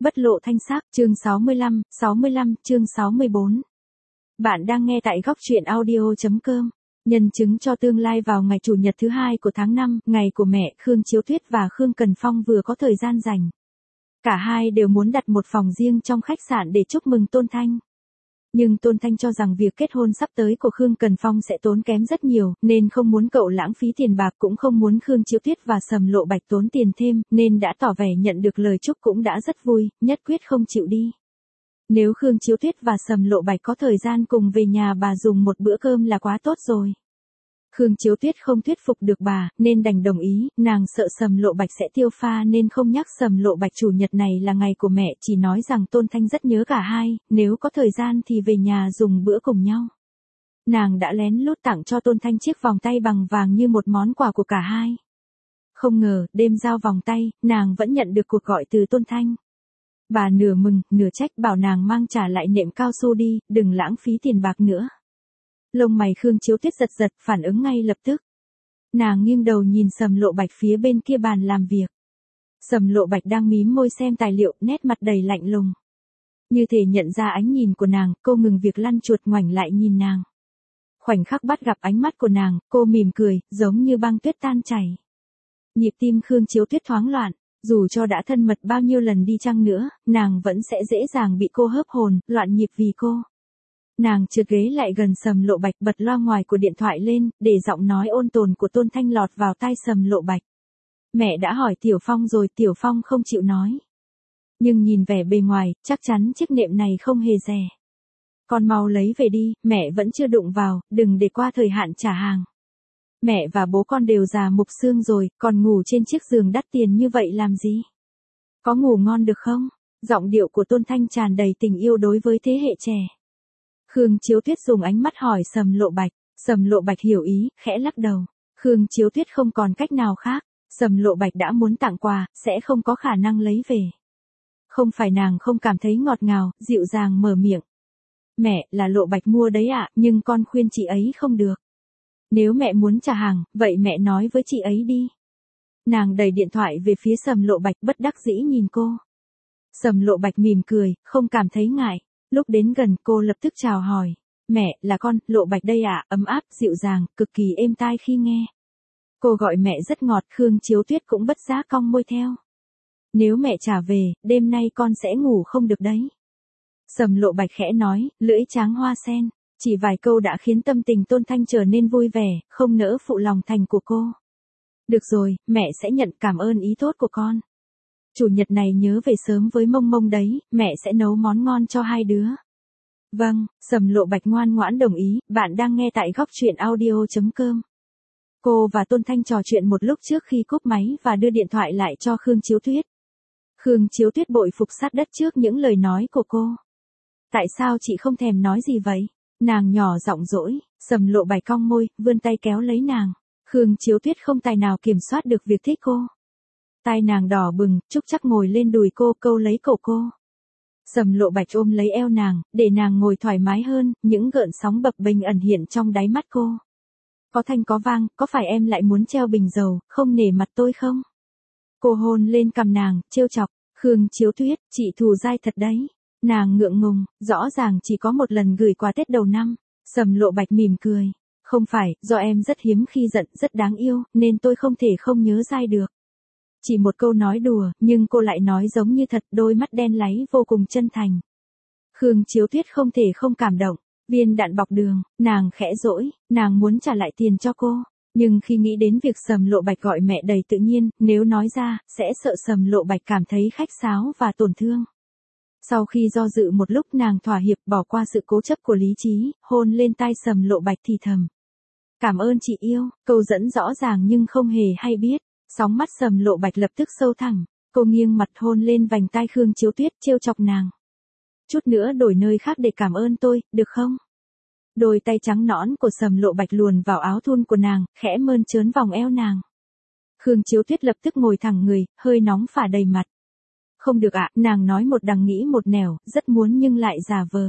Bất lộ thanh sắc, chương 65, chương 64. Bạn đang nghe tại góc truyện audio.com. Nhân chứng cho tương lai vào ngày Chủ nhật thứ 2 của tháng 5, ngày của mẹ, Khương Chiếu Tuyết và Khương Cần Phong vừa có thời gian rảnh. Cả hai đều muốn đặt một phòng riêng trong khách sạn để chúc mừng Tôn Thanh. Nhưng Tôn Thanh cho rằng việc kết hôn sắp tới của Khương Cần Phong sẽ tốn kém rất nhiều, nên không muốn cậu lãng phí tiền bạc, cũng không muốn Khương Chiếu Tuyết và Sầm Lộ Bạch tốn tiền thêm, nên đã tỏ vẻ nhận được lời chúc cũng đã rất vui, nhất quyết không chịu đi. Nếu Khương Chiếu Tuyết và Sầm Lộ Bạch có thời gian cùng về nhà bà dùng một bữa cơm là quá tốt rồi. Khương Chiếu Tuyết không thuyết phục được bà, nên đành đồng ý, nàng sợ Sầm Lộ Bạch sẽ tiêu pha nên không nhắc Sầm Lộ Bạch chủ nhật này là ngày của mẹ, chỉ nói rằng Tôn Thanh rất nhớ cả hai, nếu có thời gian thì về nhà dùng bữa cùng nhau. Nàng đã lén lút tặng cho Tôn Thanh chiếc vòng tay bằng vàng như một món quà của cả hai. Không ngờ, đêm giao vòng tay, nàng vẫn nhận được cuộc gọi từ Tôn Thanh. Bà nửa mừng, nửa trách bảo nàng mang trả lại nệm cao su đi, đừng lãng phí tiền bạc nữa. Lông mày Khương Chiếu Tuyết giật giật, phản ứng ngay lập tức. Nàng nghiêng đầu nhìn Sầm Lộ Bạch phía bên kia bàn làm việc. Sầm Lộ Bạch đang mím môi xem tài liệu, nét mặt đầy lạnh lùng. Như thể nhận ra ánh nhìn của nàng, cô ngừng việc lăn chuột ngoảnh lại nhìn nàng. Khoảnh khắc bắt gặp ánh mắt của nàng, cô mỉm cười, giống như băng tuyết tan chảy. Nhịp tim Khương Chiếu Tuyết thoáng loạn, dù cho đã thân mật bao nhiêu lần đi chăng nữa, nàng vẫn sẽ dễ dàng bị cô hớp hồn, loạn nhịp vì cô. Nàng trượt ghế lại gần Sầm Lộ Bạch, bật loa ngoài của điện thoại lên, để giọng nói ôn tồn của Tôn Thanh lọt vào tai Sầm Lộ Bạch. Mẹ đã hỏi Tiểu Phong rồi, Tiểu Phong không chịu nói. Nhưng nhìn vẻ bề ngoài, chắc chắn chiếc nệm này không hề rẻ. Con mau lấy về đi, mẹ vẫn chưa đụng vào, đừng để qua thời hạn trả hàng. Mẹ và bố con đều già mục xương rồi, còn ngủ trên chiếc giường đắt tiền như vậy làm gì? Có ngủ ngon được không? Giọng điệu của Tôn Thanh tràn đầy tình yêu đối với thế hệ trẻ. Khương Chiếu Tuyết dùng ánh mắt hỏi Sầm Lộ Bạch. Sầm Lộ Bạch hiểu ý, khẽ lắc đầu. Khương Chiếu Tuyết không còn cách nào khác. Sầm Lộ Bạch đã muốn tặng quà, sẽ không có khả năng lấy về. Không phải nàng không cảm thấy ngọt ngào, dịu dàng mở miệng. Mẹ, là Lộ Bạch mua đấy ạ, nhưng con khuyên chị ấy không được. Nếu mẹ muốn trả hàng, vậy mẹ nói với chị ấy đi. Nàng đẩy điện thoại về phía Sầm Lộ Bạch, bất đắc dĩ nhìn cô. Sầm Lộ Bạch mỉm cười, không cảm thấy ngại. Lúc đến gần, cô lập tức chào hỏi. Mẹ, là con, Lộ Bạch đây ạ, ấm áp, dịu dàng, cực kỳ êm tai khi nghe. Cô gọi mẹ rất ngọt, Khương Chiếu Tuyết cũng bất giác cong môi theo. Nếu mẹ trả về, đêm nay con sẽ ngủ không được đấy. Sầm Lộ Bạch khẽ nói, lưỡi tráng hoa sen. Chỉ vài câu đã khiến tâm tình Tôn Thanh trở nên vui vẻ, không nỡ phụ lòng thành của cô. Được rồi, mẹ sẽ nhận, cảm ơn ý tốt của con. Chủ nhật này nhớ về sớm với Mông Mông đấy, mẹ sẽ nấu món ngon cho hai đứa. Vâng, Sầm Lộ Bạch ngoan ngoãn đồng ý, bạn đang nghe tại góc truyện audio.com. Cô và Tôn Thanh trò chuyện một lúc trước khi cúp máy và đưa điện thoại lại cho Khương Chiếu Tuyết. Khương Chiếu Tuyết bội phục sát đất trước những lời nói của cô. Tại sao chị không thèm nói gì vậy? Nàng nhỏ giọng dỗi, Sầm Lộ Bạch cong môi, vươn tay kéo lấy nàng. Khương Chiếu Tuyết không tài nào kiểm soát được việc thích cô. Tai nàng đỏ bừng, Trúc Trắc ngồi lên đùi cô, câu lấy cổ cô. Sầm Lộ Bạch ôm lấy eo nàng, để nàng ngồi thoải mái hơn, những gợn sóng bập bênh ẩn hiện trong đáy mắt cô. Có thanh có vang, có phải em lại muốn treo bình dầu, không nể mặt tôi không? Cô hôn lên cằm nàng, trêu chọc. Khương Chiếu Tuyết, chị thù dai thật đấy. Nàng ngượng ngùng, rõ ràng chỉ có một lần gửi quà Tết đầu năm. Sầm Lộ Bạch mỉm cười. Không phải, do em rất hiếm khi giận, rất đáng yêu, nên tôi không thể không nhớ dai được. Chỉ một câu nói đùa, nhưng cô lại nói giống như thật, đôi mắt đen láy vô cùng chân thành. Khương Chiếu Tuyết không thể không cảm động. Viên đạn bọc đường, nàng khẽ dỗi, nàng muốn trả lại tiền cho cô. Nhưng khi nghĩ đến việc Sầm Lộ Bạch gọi mẹ đầy tự nhiên, nếu nói ra, sẽ sợ Sầm Lộ Bạch cảm thấy khách sáo và tổn thương. Sau khi do dự một lúc, nàng thỏa hiệp, bỏ qua sự cố chấp của lý trí, hôn lên tai Sầm Lộ Bạch thì thầm. Cảm ơn chị yêu, câu dẫn rõ ràng nhưng không hề hay biết. Sóng mắt Sầm Lộ Bạch lập tức sâu thẳm, cô nghiêng mặt hôn lên vành tai Khương Chiếu Tuyết, trêu chọc nàng. Chút nữa đổi nơi khác để cảm ơn tôi, được không? Đôi tay trắng nõn của Sầm Lộ Bạch luồn vào áo thun của nàng, khẽ mơn trớn vòng eo nàng. Khương Chiếu Tuyết lập tức ngồi thẳng người, hơi nóng phả đầy mặt. Không được ạ, nàng nói một đằng nghĩ một nẻo, rất muốn nhưng lại giả vờ.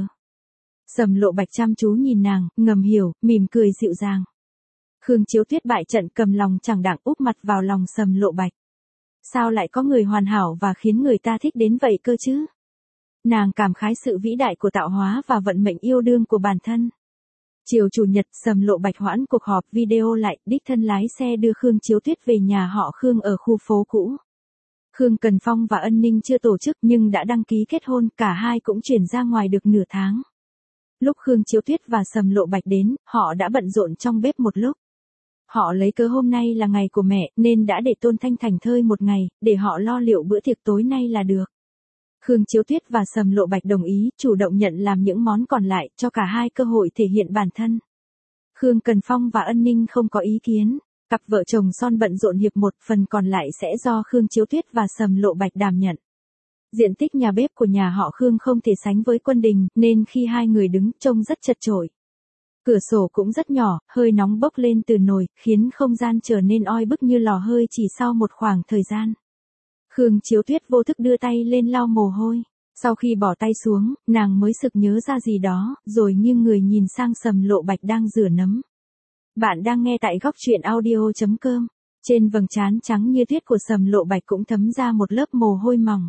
Sầm Lộ Bạch chăm chú nhìn nàng, ngầm hiểu, mỉm cười dịu dàng. Khương Chiếu Tuyết bại trận, cầm lòng chẳng đặng, úp mặt vào lòng Sầm Lộ Bạch. Sao lại có người hoàn hảo và khiến người ta thích đến vậy cơ chứ? Nàng cảm khái sự vĩ đại của tạo hóa và vận mệnh yêu đương của bản thân. Chiều chủ nhật, Sầm Lộ Bạch hoãn cuộc họp video lại, đích thân lái xe đưa Khương Chiếu Tuyết về nhà họ Khương ở khu phố cũ. Khương Cần Phong và Ân Ninh chưa tổ chức nhưng đã đăng ký kết hôn, cả hai cũng chuyển ra ngoài được nửa tháng. Lúc Khương Chiếu Tuyết và Sầm Lộ Bạch đến, họ đã bận rộn trong bếp một lúc. Họ lấy cớ hôm nay là ngày của mẹ, nên đã để Tôn Thanh thảnh thơi một ngày, để họ lo liệu bữa tiệc tối nay là được. Khương Chiếu Tuyết và Sầm Lộ Bạch đồng ý, chủ động nhận làm những món còn lại, cho cả hai cơ hội thể hiện bản thân. Khương Cần Phong và Ân Ninh không có ý kiến, cặp vợ chồng son bận rộn hiệp một, phần còn lại sẽ do Khương Chiếu Tuyết và Sầm Lộ Bạch đảm nhận. Diện tích nhà bếp của nhà họ Khương không thể sánh với quân đình, nên khi hai người đứng trông rất chật chội. Cửa sổ cũng rất nhỏ, hơi nóng bốc lên từ nồi, khiến không gian trở nên oi bức như lò hơi chỉ sau một khoảng thời gian. Khương Chiếu Tuyết vô thức đưa tay lên lau mồ hôi. Sau khi bỏ tay xuống, nàng mới sực nhớ ra gì đó, rồi nghiêng người nhìn sang Sầm Lộ Bạch đang rửa nấm. Bạn đang nghe tại góc truyện audio.com. Trên vầng trán trắng như tuyết của Sầm Lộ Bạch cũng thấm ra một lớp mồ hôi mỏng.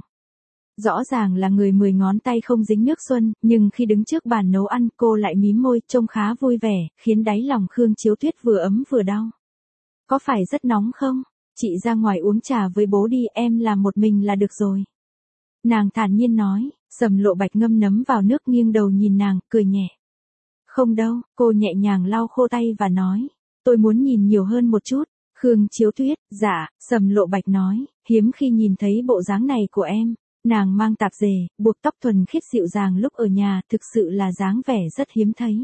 Rõ ràng là người 10 ngón tay không dính nước xuân, nhưng khi đứng trước bàn nấu ăn cô lại mím môi, trông khá vui vẻ, khiến đáy lòng Khương Chiếu Tuyết vừa ấm vừa đau. Có phải rất nóng không? Chị ra ngoài uống trà với bố đi, em làm một mình là được rồi. Nàng thản nhiên nói. Sầm Lộ Bạch ngâm nấm vào nước, nghiêng đầu nhìn nàng, cười nhẹ. Không đâu, cô nhẹ nhàng lau khô tay và nói. Tôi muốn nhìn nhiều hơn một chút. Khương Chiếu Tuyết, dạ, Sầm Lộ Bạch nói, hiếm khi nhìn thấy bộ dáng này của em. Nàng mang tạp dề, buộc tóc thuần khiết dịu dàng lúc ở nhà, thực sự là dáng vẻ rất hiếm thấy.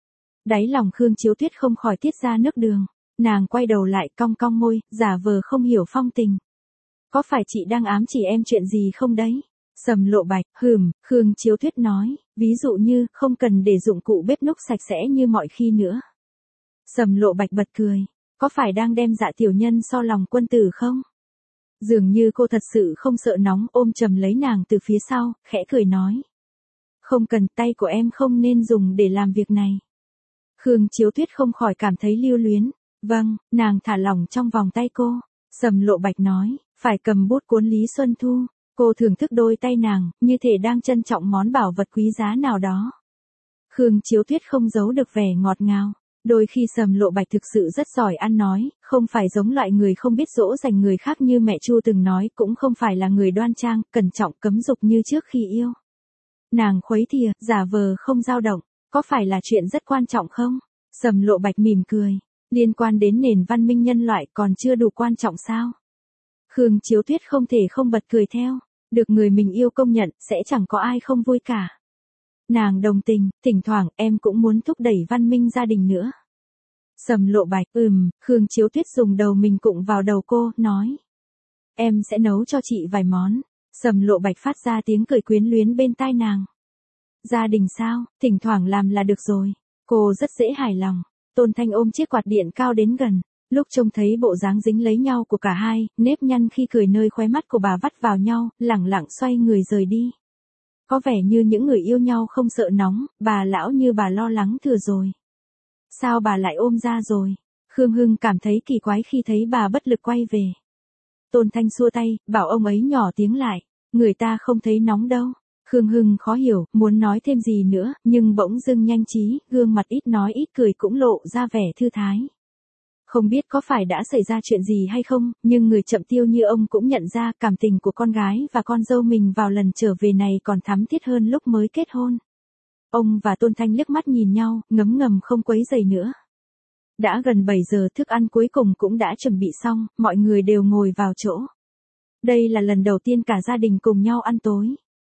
Đáy lòng Khương Chiếu Tuyết không khỏi tiết ra nước đường. Nàng quay đầu lại, cong cong môi, giả vờ không hiểu phong tình. Có phải chị đang ám chỉ em chuyện gì không đấy? Sầm Lộ Bạch, Khương Chiếu Tuyết nói, ví dụ như, không cần để dụng cụ bếp núc sạch sẽ như mọi khi nữa. Sầm Lộ Bạch bật cười, có phải đang đem dạ tiểu nhân so lòng quân tử không? Dường như cô thật sự không sợ nóng, ôm chầm lấy nàng từ phía sau, khẽ cười nói. Không cần, tay của em không nên dùng để làm việc này. Khương Chiếu Tuyết không khỏi cảm thấy lưu luyến. Vâng, nàng thả lỏng trong vòng tay cô. Sầm Lộ Bạch nói, phải cầm bút cuốn Lý Xuân Thu. Cô thưởng thức đôi tay nàng, như thể đang trân trọng món bảo vật quý giá nào đó. Khương Chiếu Tuyết không giấu được vẻ ngọt ngào. Đôi khi Sầm Lộ Bạch thực sự rất giỏi ăn nói, không phải giống loại người không biết dỗ dành người khác như mẹ Chu từng nói, cũng không phải là người đoan trang, cẩn trọng cấm dục như trước khi yêu. Nàng khuấy thìa, giả vờ không dao động, có phải là chuyện rất quan trọng không? Sầm Lộ Bạch mỉm cười, liên quan đến nền văn minh nhân loại còn chưa đủ quan trọng sao? Khương Chiếu Tuyết không thể không bật cười theo, được người mình yêu công nhận, sẽ chẳng có ai không vui cả. Nàng đồng tình, thỉnh thoảng em cũng muốn thúc đẩy văn minh gia đình nữa. Sầm Lộ Bạch, Khương Chiếu Tuyết dùng đầu mình cụng vào đầu cô, nói. Em sẽ nấu cho chị vài món. Sầm Lộ Bạch phát ra tiếng cười quyến luyến bên tai nàng. Gia đình sao, thỉnh thoảng làm là được rồi. Cô rất dễ hài lòng. Tôn Thanh ôm chiếc quạt điện cao đến gần. Lúc trông thấy bộ dáng dính lấy nhau của cả hai, nếp nhăn khi cười nơi khóe mắt của bà vắt vào nhau, lẳng lặng xoay người rời đi. Có vẻ như những người yêu nhau không sợ nóng, bà lão như bà lo lắng thừa rồi. Sao bà lại ôm ra rồi? Khương Hưng cảm thấy kỳ quái khi thấy bà bất lực quay về. Tôn Thanh xua tay, bảo ông ấy nhỏ tiếng lại. Người ta không thấy nóng đâu. Khương Hưng khó hiểu, muốn nói thêm gì nữa, nhưng bỗng dưng nhanh trí, gương mặt ít nói ít cười cũng lộ ra vẻ thư thái. Không biết có phải đã xảy ra chuyện gì hay không, nhưng người chậm tiêu như ông cũng nhận ra cảm tình của con gái và con dâu mình vào lần trở về này còn thắm thiết hơn lúc mới kết hôn. Ông và Tôn Thanh liếc mắt nhìn nhau, ngấm ngầm không quấy rầy nữa. Đã gần 7 giờ, thức ăn cuối cùng cũng đã chuẩn bị xong, mọi người đều ngồi vào chỗ. Đây là lần đầu tiên cả gia đình cùng nhau ăn tối.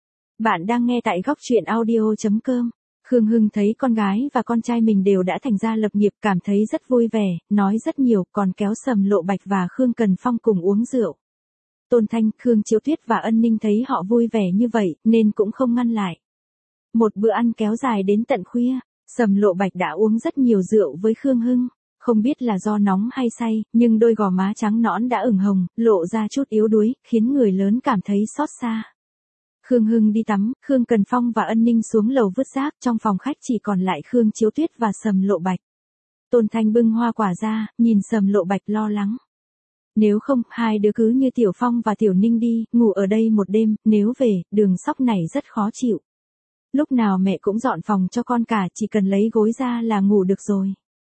Bạn đang nghe tại góc truyện audio.com. Khương Hưng thấy con gái và con trai mình đều đã thành gia lập nghiệp, cảm thấy rất vui vẻ, nói rất nhiều, còn kéo Sầm Lộ Bạch và Khương Cần Phong cùng uống rượu. Tôn Thanh, Khương Chiếu Tuyết và Ân Ninh thấy họ vui vẻ như vậy, nên cũng không ngăn lại. Một bữa ăn kéo dài đến tận khuya, Sầm Lộ Bạch đã uống rất nhiều rượu với Khương Hưng. Không biết là do nóng hay say, nhưng đôi gò má trắng nõn đã ửng hồng, lộ ra chút yếu đuối, khiến người lớn cảm thấy xót xa. Khương Hưng đi tắm, Khương Cần Phong và Ân Ninh xuống lầu vứt rác, trong phòng khách chỉ còn lại Khương Chiếu Tuyết và Sầm Lộ Bạch. Tôn Thanh bưng hoa quả ra, nhìn Sầm Lộ Bạch lo lắng. Nếu không, hai đứa cứ như Tiểu Phong và Tiểu Ninh đi, ngủ ở đây một đêm, nếu về, đường sóc này rất khó chịu. Lúc nào mẹ cũng dọn phòng cho con cả, chỉ cần lấy gối ra là ngủ được rồi.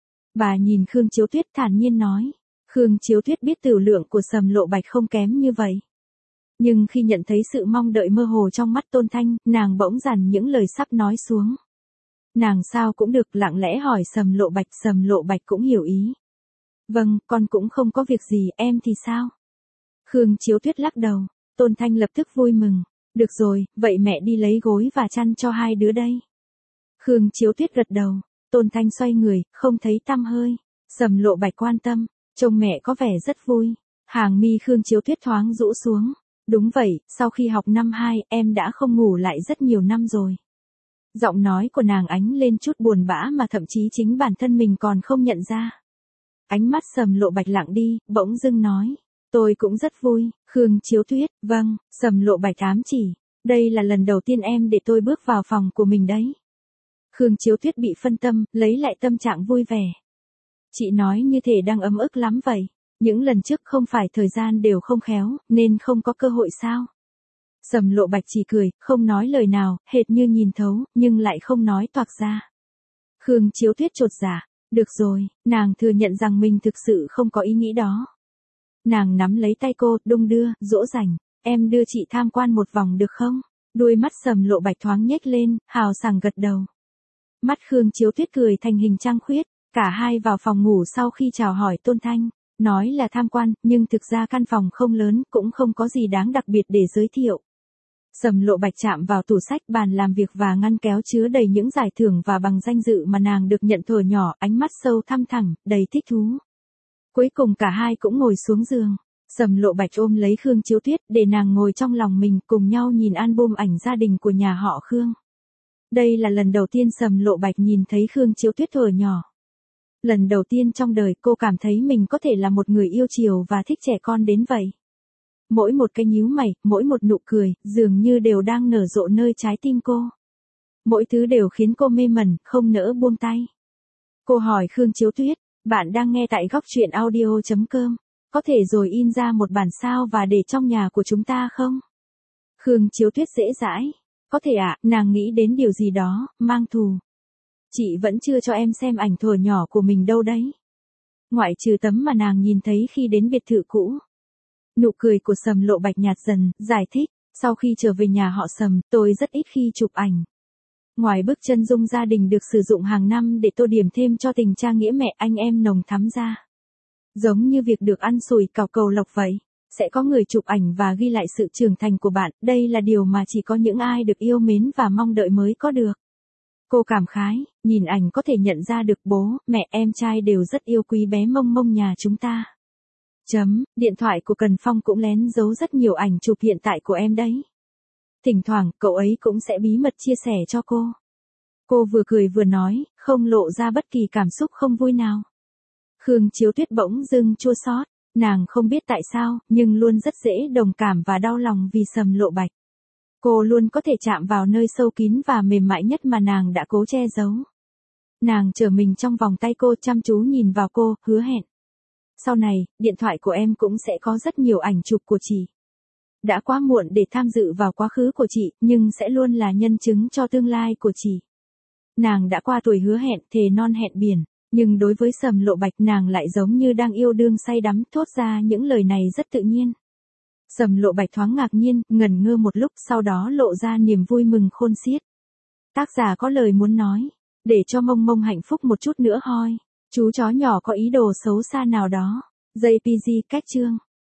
Bà nhìn Khương Chiếu Tuyết thản nhiên nói. Khương Chiếu Tuyết biết tửu lượng của Sầm Lộ Bạch không kém như vậy. Nhưng khi nhận thấy sự mong đợi mơ hồ trong mắt Tôn Thanh, nàng bỗng dằn những lời sắp nói xuống. Nàng sao cũng được lặng lẽ hỏi Sầm Lộ Bạch cũng hiểu ý. Vâng, con cũng không có việc gì, em thì sao? Khương Chiếu Tuyết lắc đầu, Tôn Thanh lập tức vui mừng. Được rồi, vậy mẹ đi lấy gối và chăn cho hai đứa đây. Khương Chiếu Tuyết gật đầu, Tôn Thanh xoay người, không thấy tăm hơi. Sầm Lộ Bạch quan tâm, trông mẹ có vẻ rất vui. Hàng mi Khương Chiếu Tuyết thoáng rũ xuống. Đúng vậy, sau khi học năm 2, em đã không ngủ lại rất nhiều năm rồi. Giọng nói của nàng ánh lên chút buồn bã mà thậm chí chính bản thân mình còn không nhận ra. Ánh mắt Sầm Lộ Bạch lặng đi, bỗng dưng nói. Tôi cũng rất vui, Khương Chiếu Tuyết, vâng, Sầm Lộ Bạch ám chỉ. Đây là lần đầu tiên em để tôi bước vào phòng của mình đấy. Khương Chiếu Tuyết bị phân tâm, lấy lại tâm trạng vui vẻ. Chị nói như thể đang ấm ức lắm vậy. Những lần trước không phải thời gian đều không khéo, nên không có cơ hội sao? Sầm Lộ Bạch chỉ cười, không nói lời nào, hệt như nhìn thấu, nhưng lại không nói toạc ra. Khương Chiếu Tuyết chột dạ. Được rồi, nàng thừa nhận rằng mình thực sự không có ý nghĩ đó. Nàng nắm lấy tay cô, đung đưa, dỗ dành. Em đưa chị tham quan một vòng được không? Đuôi mắt Sầm Lộ Bạch thoáng nhếch lên, hào sảng gật đầu. Mắt Khương Chiếu Tuyết cười thành hình trăng khuyết. Cả hai vào phòng ngủ sau khi chào hỏi Tôn Thanh. Nói là tham quan, nhưng thực ra căn phòng không lớn, cũng không có gì đáng đặc biệt để giới thiệu. Sầm Lộ Bạch chạm vào tủ sách, bàn làm việc và ngăn kéo chứa đầy những giải thưởng và bằng danh dự mà nàng được nhận thuở nhỏ, ánh mắt sâu thăm thẳm, đầy thích thú. Cuối cùng cả hai cũng ngồi xuống giường. Sầm Lộ Bạch ôm lấy Khương Chiếu Tuyết để nàng ngồi trong lòng mình, cùng nhau nhìn album ảnh gia đình của nhà họ Khương. Đây là lần đầu tiên Sầm Lộ Bạch nhìn thấy Khương Chiếu Tuyết thuở nhỏ. Lần đầu tiên trong đời cô cảm thấy mình có thể là một người yêu chiều và thích trẻ con đến vậy. Mỗi một cái nhíu mày, mỗi một nụ cười, dường như đều đang nở rộ nơi trái tim cô. Mỗi thứ đều khiến cô mê mẩn, không nỡ buông tay. Cô hỏi Khương Chiếu Tuyết, bạn đang nghe tại góc truyện audio.com, có thể rồi in ra một bản sao và để trong nhà của chúng ta không? Khương Chiếu Tuyết dễ dãi, có thể ạ, nàng nghĩ đến điều gì đó, mang thù. Chị vẫn chưa cho em xem ảnh thuở nhỏ của mình đâu đấy. Ngoại trừ tấm mà nàng nhìn thấy khi đến biệt thự cũ. Nụ cười của Sầm Lộ Bạch nhạt dần, giải thích, sau khi trở về nhà họ Sầm, tôi rất ít khi chụp ảnh. Ngoài bức chân dung gia đình được sử dụng hàng năm để tô điểm thêm cho tình cha nghĩa mẹ anh em nồng thắm ra. Giống như việc được ăn sủi cảo cầu lộc vậy, sẽ có người chụp ảnh và ghi lại sự trưởng thành của bạn, đây là điều mà chỉ có những ai được yêu mến và mong đợi mới có được. Cô cảm khái, nhìn ảnh có thể nhận ra được bố, mẹ, em trai đều rất yêu quý bé Mông Mông nhà chúng ta. Điện thoại của Cần Phong cũng lén giấu rất nhiều ảnh chụp hiện tại của em đấy. Thỉnh thoảng, cậu ấy cũng sẽ bí mật chia sẻ cho cô. Cô vừa cười vừa nói, không lộ ra bất kỳ cảm xúc không vui nào. Khương Chiếu Tuyết bỗng dưng chua xót, nàng không biết tại sao, nhưng luôn rất dễ đồng cảm và đau lòng vì Sầm Lộ Bạch. Cô luôn có thể chạm vào nơi sâu kín và mềm mại nhất mà nàng đã cố che giấu. Nàng trở mình trong vòng tay cô, chăm chú nhìn vào cô, hứa hẹn. Sau này, điện thoại của em cũng sẽ có rất nhiều ảnh chụp của chị. Đã quá muộn để tham dự vào quá khứ của chị, nhưng sẽ luôn là nhân chứng cho tương lai của chị. Nàng đã qua tuổi hứa hẹn, thề non hẹn biển, nhưng đối với Sầm Lộ Bạch nàng lại giống như đang yêu đương say đắm, thốt ra những lời này rất tự nhiên. Sầm Lộ Bạch thoáng ngạc nhiên, ngẩn ngơ một lúc, sau đó lộ ra niềm vui mừng khôn xiết. Tác giả có lời muốn nói, để cho Mông Mông hạnh phúc một chút nữa hoi. Chú chó nhỏ có ý đồ xấu xa nào đó. JPG cách chương.